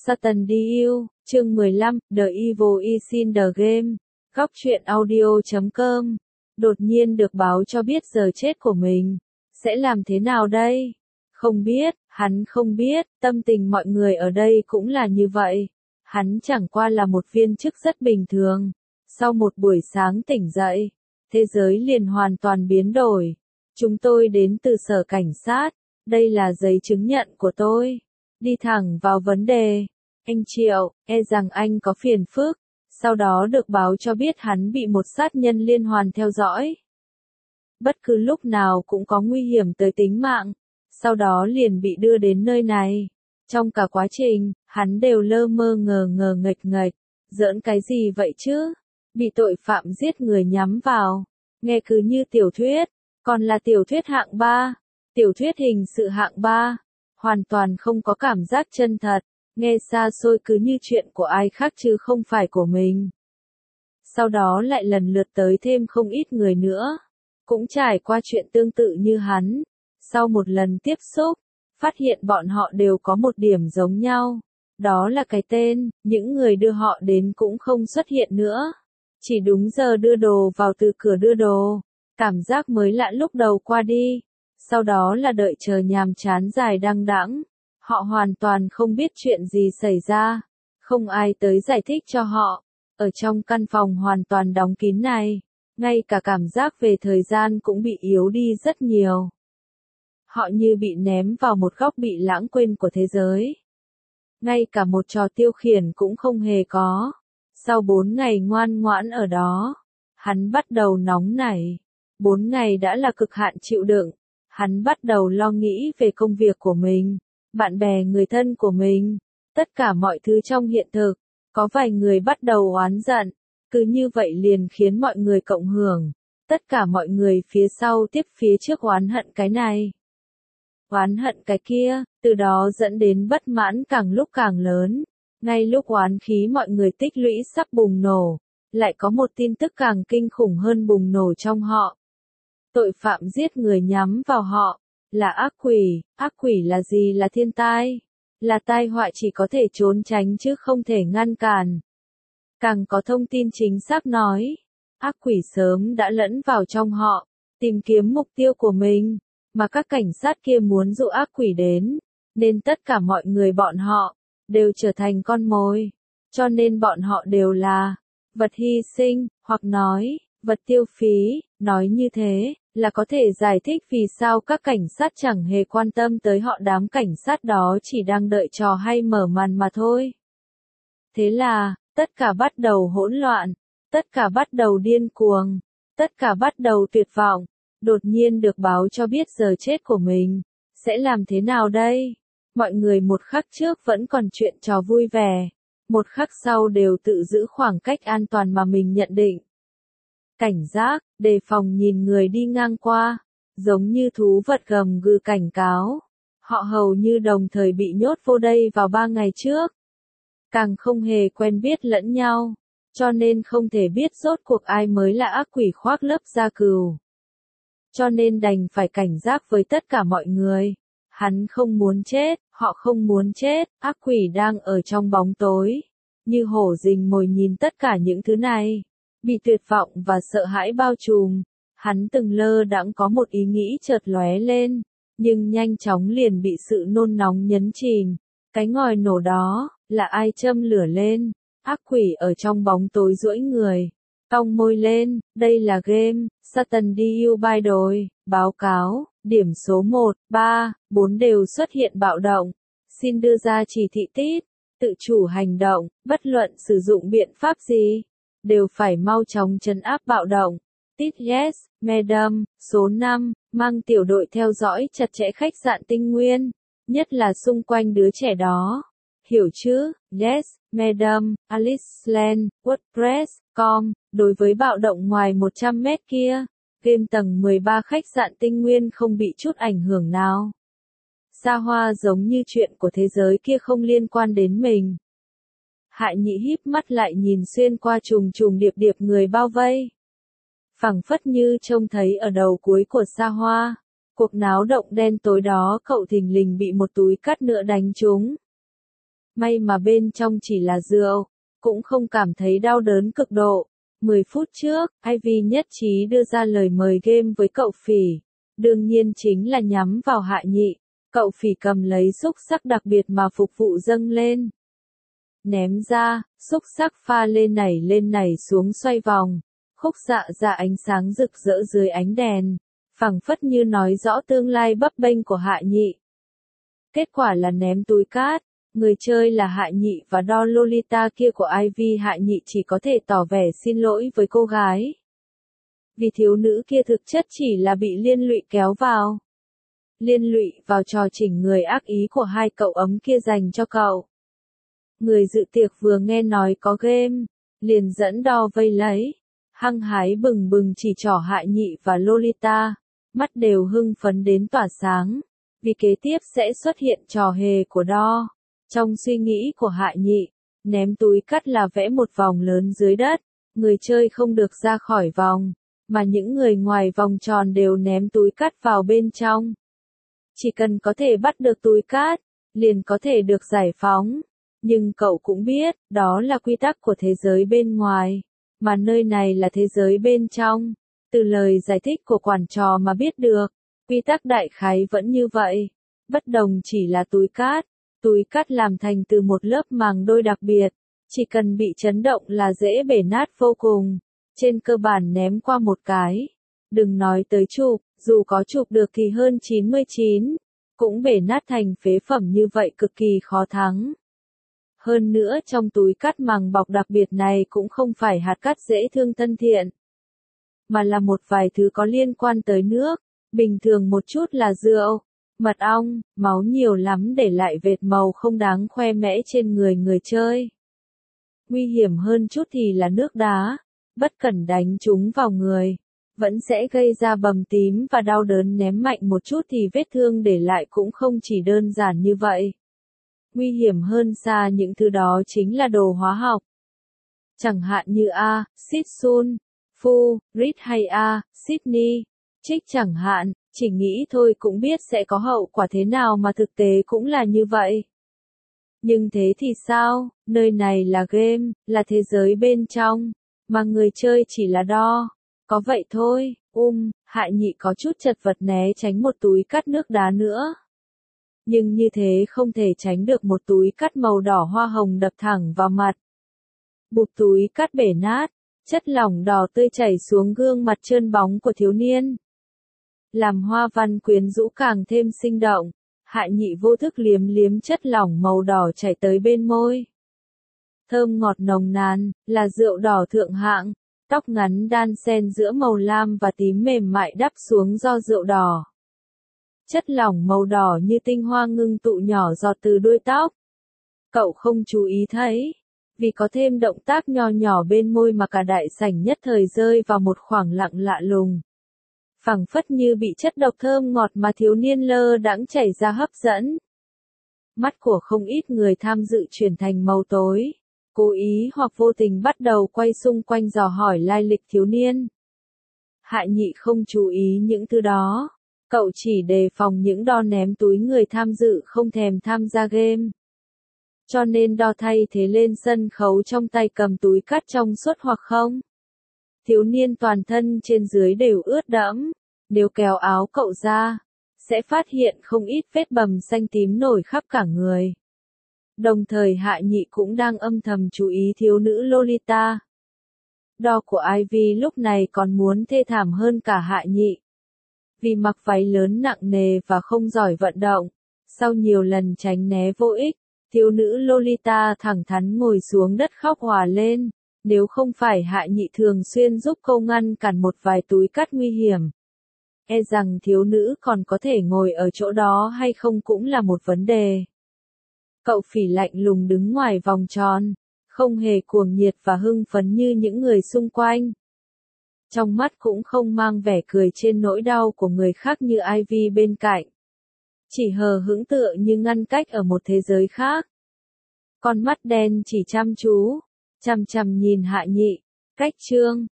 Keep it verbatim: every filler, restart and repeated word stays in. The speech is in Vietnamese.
Satan Diu, chương mười lăm, The Evil is in the Game. Góc truyện audio chấm com. Đột nhiên được báo cho biết giờ chết của mình. Sẽ làm thế nào đây? Không biết, hắn không biết, tâm tình mọi người ở đây cũng là như vậy. Hắn chẳng qua là một viên chức rất bình thường. Sau một buổi sáng tỉnh dậy, thế giới liền hoàn toàn biến đổi. Chúng tôi đến từ sở cảnh sát. Đây là giấy chứng nhận của tôi. Đi thẳng vào vấn đề. Anh Triệu, e rằng anh có phiền phức. Sau đó được báo cho biết hắn bị một sát nhân liên hoàn theo dõi. Bất cứ lúc nào cũng có nguy hiểm tới tính mạng. Sau đó liền bị đưa đến nơi này. Trong cả quá trình, hắn đều lơ mơ ngờ ngờ nghệch nghệch. Giỡn cái gì vậy chứ? Bị tội phạm giết người nhắm vào. Nghe cứ như tiểu thuyết. Còn là tiểu thuyết hạng ba. Tiểu thuyết hình sự hạng ba. Hoàn toàn không có cảm giác chân thật. Nghe xa xôi cứ như chuyện của ai khác chứ không phải của mình. Sau đó lại lần lượt tới thêm không ít người nữa. Cũng trải qua chuyện tương tự như hắn. Sau một lần tiếp xúc, phát hiện bọn họ đều có một điểm giống nhau. Đó là cái tên, những người đưa họ đến cũng không xuất hiện nữa. Chỉ đúng giờ đưa đồ vào từ cửa đưa đồ. Cảm giác mới lạ lúc đầu qua đi. Sau đó là đợi chờ nhàm chán dài đăng đẵng. Họ hoàn toàn không biết chuyện gì xảy ra. Không ai tới giải thích cho họ. Ở trong căn phòng hoàn toàn đóng kín này, ngay cả cảm giác về thời gian cũng bị yếu đi rất nhiều. Họ như bị ném vào một góc bị lãng quên của thế giới. Ngay cả một trò tiêu khiển cũng không hề có. Sau bốn ngày ngoan ngoãn ở đó, hắn bắt đầu nóng nảy. Bốn ngày đã là cực hạn chịu đựng. Hắn bắt đầu lo nghĩ về công việc của mình, bạn bè người thân của mình, tất cả mọi thứ trong hiện thực. Có vài người bắt đầu oán giận, cứ như vậy liền khiến mọi người cộng hưởng. Tất cả mọi người phía sau tiếp phía trước oán hận cái này, oán hận cái kia, từ đó dẫn đến bất mãn càng lúc càng lớn. Ngay lúc oán khí mọi người tích lũy sắp bùng nổ, lại có một tin tức càng kinh khủng hơn bùng nổ trong họ. Tội phạm giết người nhắm vào họ, là ác quỷ. Ác quỷ là gì? Là thiên tai. Là tai họa chỉ có thể trốn tránh chứ không thể ngăn cản. Càng có thông tin chính xác nói, ác quỷ sớm đã lẫn vào trong họ, tìm kiếm mục tiêu của mình, mà các cảnh sát kia muốn dụ ác quỷ đến, nên tất cả mọi người bọn họ, đều trở thành con mồi. Cho nên bọn họ đều là vật hy sinh, hoặc nói, vật tiêu phí. Nói như thế, là có thể giải thích vì sao các cảnh sát chẳng hề quan tâm tới họ. Đám cảnh sát đó chỉ đang đợi trò hay mở màn mà thôi. Thế là, tất cả bắt đầu hỗn loạn, tất cả bắt đầu điên cuồng, tất cả bắt đầu tuyệt vọng. Đột nhiên được báo cho biết giờ chết của mình. Sẽ làm thế nào đây? Mọi người một khắc trước vẫn còn chuyện trò vui vẻ. Một khắc sau đều tự giữ khoảng cách an toàn mà mình nhận định. Cảnh giác, đề phòng nhìn người đi ngang qua, giống như thú vật gầm gừ cảnh cáo. Họ hầu như đồng thời bị nhốt vô đây vào ba ngày trước. Càng không hề quen biết lẫn nhau, cho nên không thể biết rốt cuộc ai mới là ác quỷ khoác lớp da cừu. Cho nên đành phải cảnh giác với tất cả mọi người. Hắn không muốn chết, họ không muốn chết, ác quỷ đang ở trong bóng tối, như hổ rình mồi nhìn tất cả những thứ này. Bị tuyệt vọng và sợ hãi bao trùm, hắn từng lơ đãng có một ý nghĩ chợt lóe lên, nhưng nhanh chóng liền bị sự nôn nóng nhấn chìm. Cái ngòi nổ đó, là ai châm lửa lên? Ác quỷ ở trong bóng tối duỗi người, cong môi lên. Đây là game, Satan Diu by đồi, báo cáo, điểm số một, ba, bốn đều xuất hiện bạo động. Xin đưa ra chỉ thị tít, tự chủ hành động, bất luận sử dụng biện pháp gì, đều phải mau chóng trấn áp bạo động. Tít yes, madam. Số năm, mang tiểu đội theo dõi chặt chẽ khách sạn Tinh Nguyên, nhất là xung quanh đứa trẻ đó. Hiểu chứ? Yes, madam. Alice Land, WordPress chấm com. Đối với bạo động ngoài một trăm mét kia, game tầng mười ba khách sạn Tinh Nguyên không bị chút ảnh hưởng nào. Xa hoa giống như chuyện của thế giới kia không liên quan đến mình. Hạ Nhị híp mắt lại nhìn xuyên qua trùng trùng điệp điệp người bao vây. Phảng phất như trông thấy ở đầu cuối của xa hoa. Cuộc náo động đen tối đó cậu thình lình bị một túi cát nữa đánh trúng. May mà bên trong chỉ là rượu, cũng không cảm thấy đau đớn cực độ. mười phút trước, Ivy nhất trí đưa ra lời mời game với cậu Phỉ. Đương nhiên chính là nhắm vào Hạ Nhị. Cậu Phỉ cầm lấy xúc xắc đặc biệt mà phục vụ dâng lên. Ném ra, xúc xắc pha lên nảy lên nảy xuống xoay vòng. Khúc xạ ra ánh sáng rực rỡ dưới ánh đèn. Phẳng phất như nói rõ tương lai bấp bênh của Hạ Nhị. Kết quả là ném túi cát. Người chơi là Hạ Nhị và đo Lolita kia của Ivy. Hạ Nhị chỉ có thể tỏ vẻ xin lỗi với cô gái. Vì thiếu nữ kia thực chất chỉ là bị liên lụy kéo vào. Liên lụy vào trò chỉnh người ác ý của hai cậu ấm kia dành cho cậu. Người dự tiệc vừa nghe nói có game, liền dẫn đo vây lấy. Hăng hái bừng bừng chỉ trỏ Hạ Nhị và Lolita, mắt đều hưng phấn đến tỏa sáng. Vì kế tiếp sẽ xuất hiện trò hề của đo. Trong suy nghĩ của Hạ Nhị, ném túi cát là vẽ một vòng lớn dưới đất, người chơi không được ra khỏi vòng, mà những người ngoài vòng tròn đều ném túi cát vào bên trong. Chỉ cần có thể bắt được túi cát, liền có thể được giải phóng. Nhưng cậu cũng biết, đó là quy tắc của thế giới bên ngoài, mà nơi này là thế giới bên trong. Từ lời giải thích của quản trò mà biết được, quy tắc đại khái vẫn như vậy. Bất đồng chỉ là túi cát. Túi cát làm thành từ một lớp màng đôi đặc biệt, chỉ cần bị chấn động là dễ bể nát vô cùng. Trên cơ bản ném qua một cái. Đừng nói tới chụp, dù có chụp được thì hơn chín mươi chín, cũng bể nát thành phế phẩm như vậy cực kỳ khó thắng. Hơn nữa trong túi cát màng bọc đặc biệt này cũng không phải hạt cát dễ thương thân thiện, mà là một vài thứ có liên quan tới nước, bình thường một chút là rượu, mật ong, máu nhiều lắm để lại vệt màu không đáng khoe mẽ trên người người chơi. Nguy hiểm hơn chút thì là nước đá, bất cẩn đánh chúng vào người, vẫn sẽ gây ra bầm tím và đau đớn. Ném mạnh một chút thì vết thương để lại cũng không chỉ đơn giản như vậy. Nguy hiểm hơn xa những thứ đó chính là đồ hóa học. Chẳng hạn như A, xít sun, Fu, Rit hay A, Sydney, Trích chẳng hạn, chỉ nghĩ thôi cũng biết sẽ có hậu quả thế nào mà thực tế cũng là như vậy. Nhưng thế thì sao, nơi này là game, là thế giới bên trong, mà người chơi chỉ là đo. Có vậy thôi, um, Hạ Nhị có chút chật vật né tránh một túi cát nước đá nữa. Nhưng như thế không thể tránh được một túi cát màu đỏ hoa hồng đập thẳng vào mặt. Bụp túi cát bể nát, chất lỏng đỏ tươi chảy xuống gương mặt trơn bóng của thiếu niên. Làm hoa văn quyến rũ càng thêm sinh động, Hạ Nhị vô thức liếm liếm chất lỏng màu đỏ chảy tới bên môi. Thơm ngọt nồng nàn, là rượu đỏ thượng hạng, tóc ngắn đan xen giữa màu lam và tím mềm mại đắp xuống do rượu đỏ. Chất lỏng màu đỏ như tinh hoa ngưng tụ nhỏ giọt từ đuôi tóc. Cậu không chú ý thấy, vì có thêm động tác nho nhỏ bên môi mà cả đại sảnh nhất thời rơi vào một khoảng lặng lạ lùng. Phẳng phất như bị chất độc thơm ngọt mà thiếu niên lơ đãng chảy ra hấp dẫn. Mắt của không ít người tham dự chuyển thành màu tối, cố ý hoặc vô tình bắt đầu quay xung quanh dò hỏi lai lịch thiếu niên. Hạ Nhị không chú ý những thứ đó, cậu chỉ đề phòng những đo ném túi người tham dự không thèm tham gia game. Cho nên đo thay thế lên sân khấu trong tay cầm túi cát trong suốt hoặc không. Thiếu niên toàn thân trên dưới đều ướt đẫm, nếu kéo áo cậu ra, sẽ phát hiện không ít vết bầm xanh tím nổi khắp cả người. Đồng thời Hạ Nhị cũng đang âm thầm chú ý thiếu nữ Lolita. Đo của Ivy lúc này còn muốn thê thảm hơn cả Hạ Nhị. Vì mặc váy lớn nặng nề và không giỏi vận động, sau nhiều lần tránh né vô ích, thiếu nữ Lolita thẳng thắn ngồi xuống đất khóc òa lên. Nếu không phải Hạ Nhị thường xuyên giúp cô ngăn cản một vài túi cát nguy hiểm, e rằng thiếu nữ còn có thể ngồi ở chỗ đó hay không cũng là một vấn đề. Cậu Phỉ lạnh lùng đứng ngoài vòng tròn, không hề cuồng nhiệt và hưng phấn như những người xung quanh. Trong mắt cũng không mang vẻ cười trên nỗi đau của người khác như Ivy bên cạnh. Chỉ hờ hững tựa như ngăn cách ở một thế giới khác. Con mắt đen chỉ chăm chú, chằm chằm nhìn Hạ Nhị. Cách chương